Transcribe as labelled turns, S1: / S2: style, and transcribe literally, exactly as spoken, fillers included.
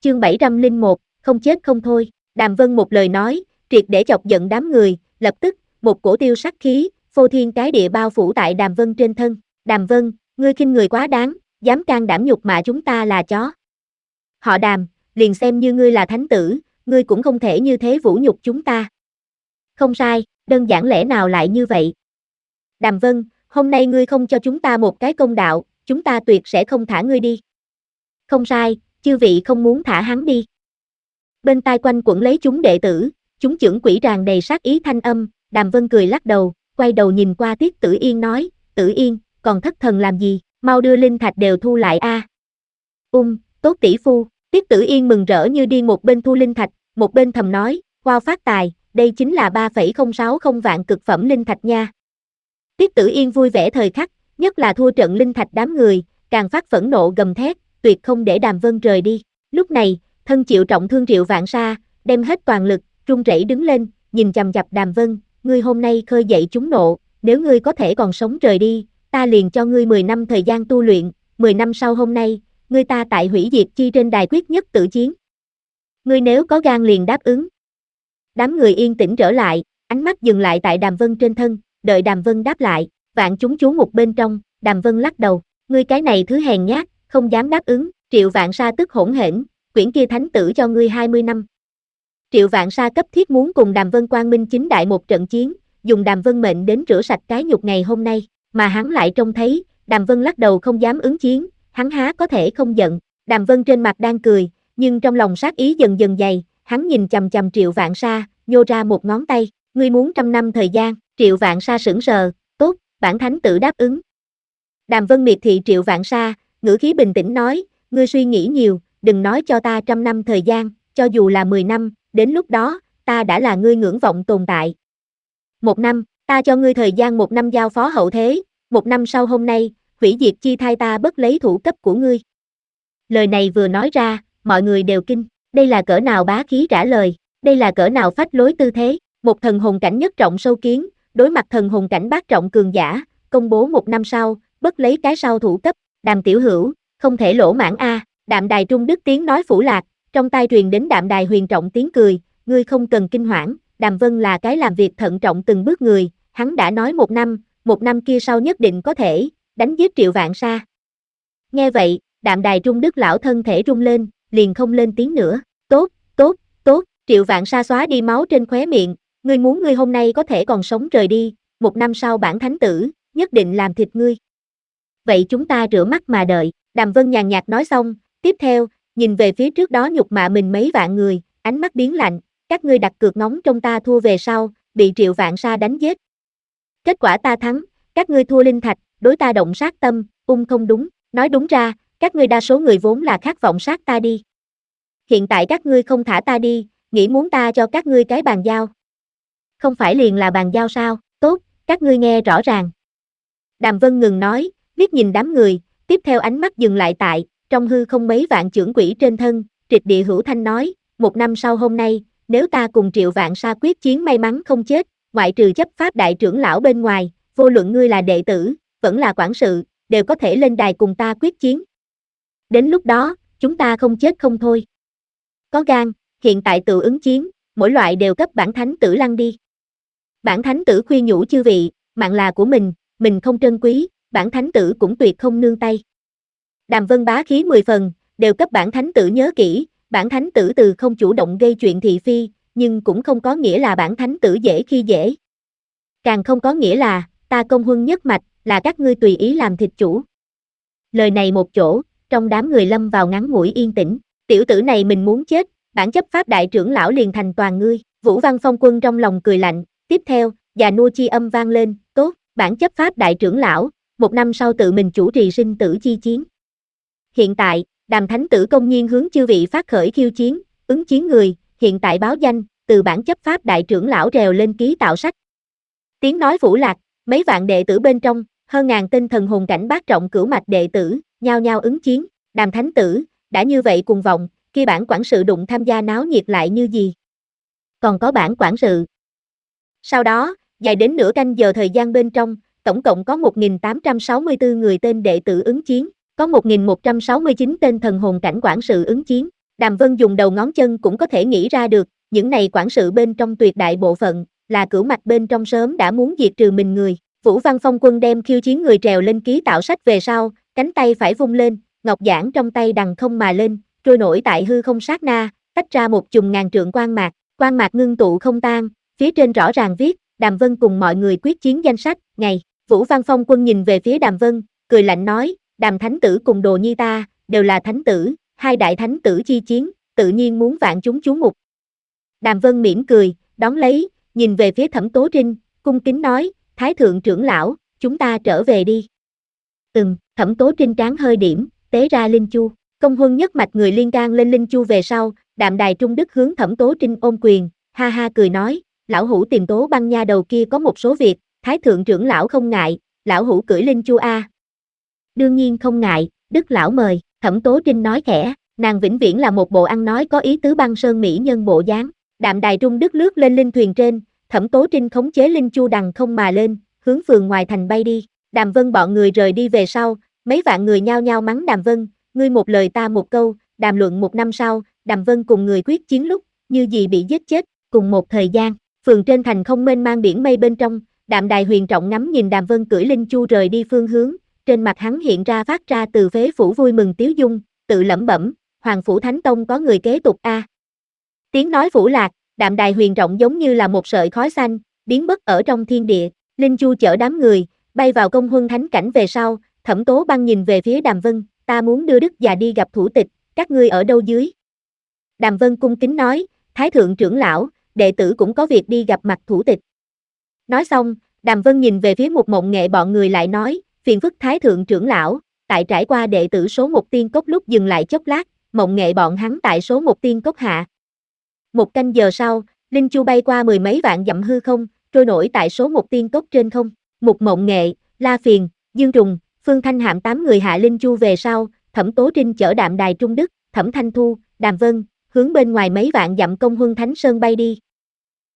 S1: chương bảy trăm lẻ một, không chết không thôi. Đàm Vân một lời nói, triệt để chọc giận đám người, lập tức, một cổ tiêu sắc khí, phô thiên cái địa bao phủ tại Đàm Vân trên thân. Đàm Vân, ngươi khinh người quá đáng, dám can đảm nhục mạ chúng ta là chó. Họ Đàm, liền xem như ngươi là thánh tử, ngươi cũng không thể như thế vũ nhục chúng ta. Không sai, đơn giản lẽ nào lại như vậy? Đàm Vân, hôm nay ngươi không cho chúng ta một cái công đạo, chúng ta tuyệt sẽ không thả ngươi đi. Không sai, chư vị không muốn thả hắn đi. Bên tai quanh quẩn lấy chúng đệ tử, chúng chưởng quỷ tràn đầy sát ý thanh âm, Đàm Vân cười lắc đầu, quay đầu nhìn qua Tiết Tử Yên nói, Tử Yên, còn thất thần làm gì, mau đưa linh thạch đều thu lại a. À. Ung, tốt tỷ phu, Tiết Tử Yên mừng rỡ như điên một bên thu linh thạch, một bên thầm nói, wow phát tài, đây chính là ba phẩy không sáu không vạn cực phẩm linh thạch nha. Tiết Tử Yên vui vẻ thời khắc, nhất là thua trận linh thạch đám người, càng phát phẫn nộ gầm thét, tuyệt không để Đàm Vân rời đi. Lúc này, thân chịu trọng thương Triệu Vạn Sa, đem hết toàn lực, run rẩy đứng lên, nhìn chằm chằm Đàm Vân, ngươi hôm nay khơi dậy chúng nộ, nếu ngươi có thể còn sống rời đi, ta liền cho ngươi mười năm thời gian tu luyện, mười năm sau hôm nay, ngươi ta tại hủy diệt chi trên đài quyết nhất tử chiến. Ngươi nếu có gan liền đáp ứng. Đám người yên tĩnh trở lại, ánh mắt dừng lại tại Đàm Vân trên thân, đợi Đàm Vân đáp lại, vạn chúng chú mục bên trong, Đàm Vân lắc đầu, ngươi cái này thứ hèn nhát, không dám đáp ứng, Triệu Vạn Sa tức hỗn hển, quyển kia thánh tử cho ngươi hai mươi năm. Triệu Vạn Sa cấp thiết muốn cùng Đàm Vân quang minh chính đại một trận chiến, dùng Đàm Vân mệnh đến rửa sạch cái nhục ngày hôm nay, mà hắn lại trông thấy, Đàm Vân lắc đầu không dám ứng chiến, hắn há có thể không giận, Đàm Vân trên mặt đang cười, nhưng trong lòng sát ý dần dần dày, hắn nhìn chằm chằm Triệu Vạn Sa, nhô ra một ngón tay, ngươi muốn trăm năm thời gian, Triệu Vạn Sa sững sờ, tốt, bản thánh tử đáp ứng. Đàm Vân miệt thị Triệu Vạn Sa, ngữ khí bình tĩnh nói, ngươi suy nghĩ nhiều, đừng nói cho ta trăm năm thời gian, cho dù là mười năm, đến lúc đó, ta đã là ngươi ngưỡng vọng tồn tại. Một năm, ta cho ngươi thời gian một năm giao phó hậu thế, một năm sau hôm nay, hủy diệt chi thai ta bất lấy thủ cấp của ngươi. Lời này vừa nói ra, mọi người đều kinh, đây là cỡ nào bá khí trả lời, đây là cỡ nào phách lối tư thế, một thần hồn cảnh nhất trọng sâu kiến, đối mặt thần hồn cảnh bát trọng cường giả, công bố một năm sau, bất lấy cái sau thủ cấp, Đàm tiểu hữu, không thể lỗ mãn a. Đạm Đài Trung Đức tiếng nói phủ lạc, trong tai truyền đến Đạm Đài Huyền trọng tiếng cười, ngươi không cần kinh hoảng, Đàm Vân là cái làm việc thận trọng từng bước người, hắn đã nói một năm, một năm kia sau nhất định có thể đánh giết Triệu Vạn Sa. Nghe vậy, Đạm Đài Trung Đức lão thân thể rung lên, liền không lên tiếng nữa, tốt, tốt, tốt, Triệu Vạn Sa xóa đi máu trên khóe miệng, ngươi muốn ngươi hôm nay có thể còn sống rời đi, một năm sau bản thánh tử, nhất định làm thịt ngươi. Vậy chúng ta rửa mắt mà đợi, Đàm Vân nhàn nhạt nói xong, tiếp theo, nhìn về phía trước đó nhục mạ mình mấy vạn người, ánh mắt biến lạnh, các ngươi đặt cược ngóng trong ta thua về sau, bị Triệu Vạn Sa đánh giết. Kết quả ta thắng, các ngươi thua linh thạch, đối ta động sát tâm, ung không đúng, nói đúng ra, các ngươi đa số người vốn là khát vọng sát ta đi. Hiện tại các ngươi không thả ta đi, nghĩ muốn ta cho các ngươi cái bàn giao. Không phải liền là bàn giao sao, tốt, các ngươi nghe rõ ràng. Đàm Vân ngừng nói, liếc nhìn đám người, tiếp theo ánh mắt dừng lại tại, trong hư không mấy vạn chưởng quỷ trên thân, trịch địa hữu thanh nói, một năm sau hôm nay, nếu ta cùng Triệu Vạn Sa quyết chiến may mắn không chết, ngoại trừ chấp pháp đại trưởng lão bên ngoài, vô luận ngươi là đệ tử, vẫn là quản sự, đều có thể lên đài cùng ta quyết chiến. Đến lúc đó, chúng ta không chết không thôi. Có gan, hiện tại tự ứng chiến, mỗi loại đều cấp bản thánh tử lăn đi. Bản thánh tử khuyên nhủ chư vị, mạng là của mình, mình không trân quý, bản thánh tử cũng tuyệt không nương tay. Đàm Vân bá khí mười phần, đều cấp bản thánh tử nhớ kỹ, bản thánh tử từ không chủ động gây chuyện thị phi, nhưng cũng không có nghĩa là bản thánh tử dễ khi dễ. Càng không có nghĩa là, ta công huân nhất mạch, là các ngươi tùy ý làm thịt chủ. Lời này một chỗ, trong đám người lâm vào ngắn ngủi yên tĩnh, tiểu tử này mình muốn chết, bản chấp pháp đại trưởng lão liền thành toàn ngươi, Vũ Văn Phong Quân trong lòng cười lạnh, tiếp theo, già nua chi âm vang lên, tốt, bản chấp pháp đại trưởng lão, một năm sau tự mình chủ trì sinh tử chi chiến. Hiện tại, Đàm thánh tử công nhiên hướng chư vị phát khởi khiêu chiến, ứng chiến người, hiện tại báo danh, từ bản chấp pháp đại trưởng lão rèo lên ký tạo sách. Tiếng nói phủ lạc, mấy vạn đệ tử bên trong, hơn ngàn tên thần hồn cảnh bát trọng cửu mạch đệ tử, nhao nhao ứng chiến, Đàm thánh tử, đã như vậy cùng vọng, khi bản quản sự đụng tham gia náo nhiệt lại như gì? Còn có bản quản sự. Sau đó, dài đến nửa canh giờ thời gian bên trong, tổng cộng có một nghìn tám trăm sáu mươi tư người tên đệ tử ứng chiến, có một nghìn một trăm sáu mươi chín tên thần hồn cảnh quản sự ứng chiến. Đàm Vân dùng đầu ngón chân cũng có thể nghĩ ra được, những này quản sự bên trong tuyệt đại bộ phận, là cửu mạch bên trong sớm đã muốn diệt trừ mình người. Vũ Văn Phong Quân đem khiêu chiến người trèo lên ký tạo sách về sau, cánh tay phải vung lên, ngọc giản trong tay đằng không mà lên, trôi nổi tại hư không sát na, tách ra một chùm ngàn trượng quang mạc, quang mạc ngưng tụ không tan, phía trên rõ ràng viết, Đàm Vân cùng mọi người quyết chiến danh sách, ngày. Vũ Văn Phong Quân nhìn về phía Đàm Vân, cười lạnh nói, Đàm Thánh Tử cùng Đồ Nhi ta, đều là thánh tử, hai đại thánh tử chi chiến, tự nhiên muốn vạn chúng chú mục. Đàm Vân mỉm cười, đón lấy, nhìn về phía Thẩm Tố Trinh, cung kính nói, Thái thượng trưởng lão, chúng ta trở về đi. Ừm, Thẩm Tố Trinh trán hơi điểm, tế ra linh chu, công huân nhất mạch người liên can lên linh chu về sau, Đạm Đài Trung Đức hướng Thẩm Tố Trinh ôm quyền, ha ha cười nói, lão hủ tìm Tố Băng nha đầu kia có một số việc, Thái thượng trưởng lão không ngại, lão hủ cưỡi linh chu a. Đương nhiên không ngại, Đức lão mời, Thẩm Tố Trinh nói khẽ, nàng vĩnh viễn là một bộ ăn nói có ý tứ băng sơn mỹ nhân bộ dáng. Đạm Đài Trung Đức lướt lên linh thuyền trên, Thẩm Tố Trinh khống chế linh chu đằng không mà lên, hướng phường ngoài thành bay đi. Đàm Vân bọn người rời đi về sau, mấy vạn người nhao nhao mắng Đàm Vân, ngươi một lời ta một câu, đàm luận một năm sau, Đàm Vân cùng người quyết chiến lúc, như gì bị giết chết, cùng một thời gian, phường trên thành không mênh mang biển mây bên trong, Đạm Đài Huyền trọng ngắm nhìn Đàm Vân cưỡi linh chu rời đi phương hướng, trên mặt hắn hiện ra phát ra từ phế phủ vui mừng tiếu dung, tự lẩm bẩm, Hoàng phủ Thánh Tông có người kế tục a. Tiếng nói phủ lạc, Đạm Đài Huyền rộng giống như là một sợi khói xanh, biến mất ở trong thiên địa, linh chu chở đám người, bay vào công huân thánh cảnh về sau, Thẩm Tố Băng nhìn về phía Đàm Vân, ta muốn đưa Đức già đi gặp thủ tịch, các ngươi ở đâu dưới? Đàm Vân cung kính nói, Thái thượng trưởng lão, đệ tử cũng có việc đi gặp mặt thủ tịch. Nói xong, Đàm Vân nhìn về phía một mộng nghệ bọn người lại nói, phiền phức Thái thượng trưởng lão, tại trải qua đệ tử số một tiên cốc lúc dừng lại chốc lát, mộng nghệ bọn hắn tại số một tiên cốc hạ. Một canh giờ sau, linh chu bay qua mười mấy vạn dặm hư không, trôi nổi tại số một tiên cốc trên không. Một mộng nghệ, La Phiền, Dương Trùng, Phương Thanh Hạm tám người hạ linh chu về sau, Thẩm Tố Trinh chở Đạm Đài Trung Đức, Thẩm Thanh Thu, Đàm Vân, hướng bên ngoài mấy vạn dặm công huân thánh sơn bay đi.